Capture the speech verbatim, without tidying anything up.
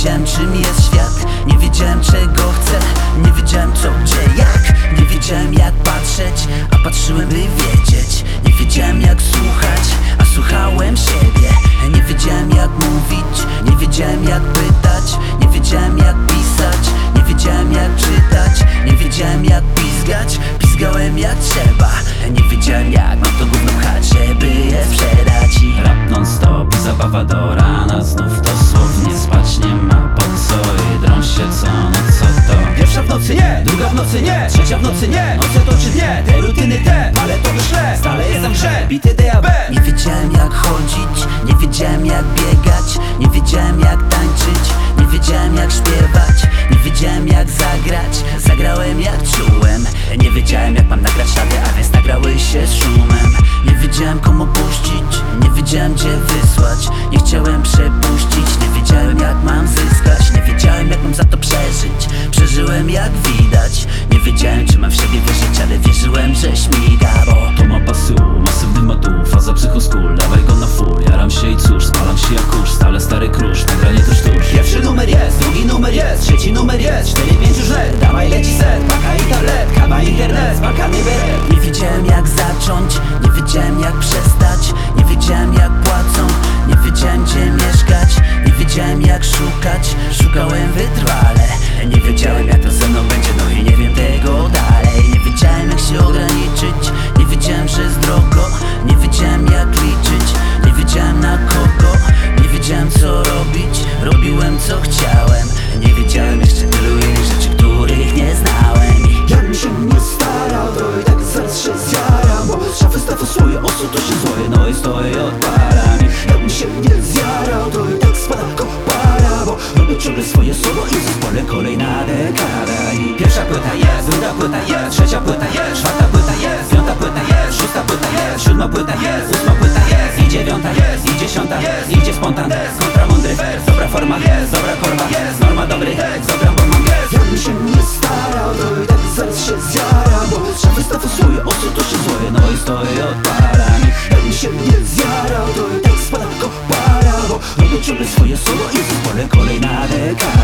wiedziałem czym jest świat, nie wiedziałem czego chcę, nie wiedziałem co, gdzie, jak. Nie wiedziałem jak patrzeć, a patrzyłem by wiedzieć. Nie wiedziałem jak słuchać, a słuchałem siebie. Nie wiedziałem jak mówić, nie wiedziałem jak pytać. Nie wiedziałem jak pisać, nie wiedziałem jak czytać. Nie wiedziałem jak pizgać, pizgałem jak trzeba. Nie wiedziałem jak mam to gówno pchać, żeby je sprzedać. I rap non stop, zabawa do rana. Znów dosłownie spać nie ma po co. I drą się co noc, co to. Pierwsza w nocy nie, druga w nocy nie, trzecia w nocy nie. Noce to czy dnie, te rutyny te, ale to wyszle. Stale jestem w grze, bity D A B. Nie wiedziałem jak chodzić, nie wiedziałem jak biegać. Nie wiedziałem jak tańczyć, nie wiedziałem jak śpiewać. Nie wiedziałem jak zagrać, zagrałem jak czułem. Nie wiedziałem jak mam nagrać ślady, a więc nagrały się z szumem. Nie wiedziałem komu puścić, nie wiedziałem gdzie wysłać. Nie chciałem przepuścić, nie wiedziałem jak mam zyskać. Nie wiedziałem jak mam za to przeżyć, przeżyłem jak widać. Nie wiedziałem czy mam w siebie wierzyć, ale wierzyłem, że śmiga. Bo to ma pasu, masywny motyw, faza psychoskul. Dawaj go na full, jaram się i cóż, spalam się jak kurz. Stale stary krusz, nagranie to sztucz. Pierwszy numer jest, drugi numer jest, trzeci numer jest, cztery, pięć już let. Dawaj leci set, paka i tablet, kawa internet, spakany beret. nie wiedziałem jak zacząć, nie wiedziałem jak przestać. Nie wiedziałem jak płacą, nie wiedziałem gdzie mieszkać. Nie wiedziałem jak szukać, szukałem wytrwale. Nie wiedziałem jak to ze mną będzie, no i nie wiem tego dalej. Nie wiedziałem jak się ograniczyć, nie wiedziałem że jest drogo. Nie wiedziałem jak liczyć, nie wiedziałem na kogo. Nie wiedziałem co robić, robiłem co chciałem. Nie wiedziałem jeszcze tylu innych rzeczy, których nie znałem. I jakbym się nie starał, to i tak zaraz się zjaram. Bo z szafy stawu swoje osu, to się złoję, no i stoję i odpalam. Jakbym się nie zjarał, to i tak spada kopara. Bo robię ciągle swoje solo i w zespole kolejna dekada. I pierwsza płyta jest, druga płyta jest, trzecia płyta jest, czwarta płyta jest, piąta płyta jest, szósta płyta jest, siódma płyta jest, ósma płyta jest, i dziewiąta jest, i dziesiąta jest, idzie spontan jest, kontra mądry wers, dobra forma jest, dobra korba jest, norma dobry tekst, dobra bo mam gest. Jakbym się nie starał, to i tak zaraz się zjaram. Bo z szafy stawu swoje osu, to się złoję, no i stoję i odpalam. Jakbym się nie zjarał, to i tak spada kopara. Bo robię ciągle swoje solo i w zespole kolejna dekada.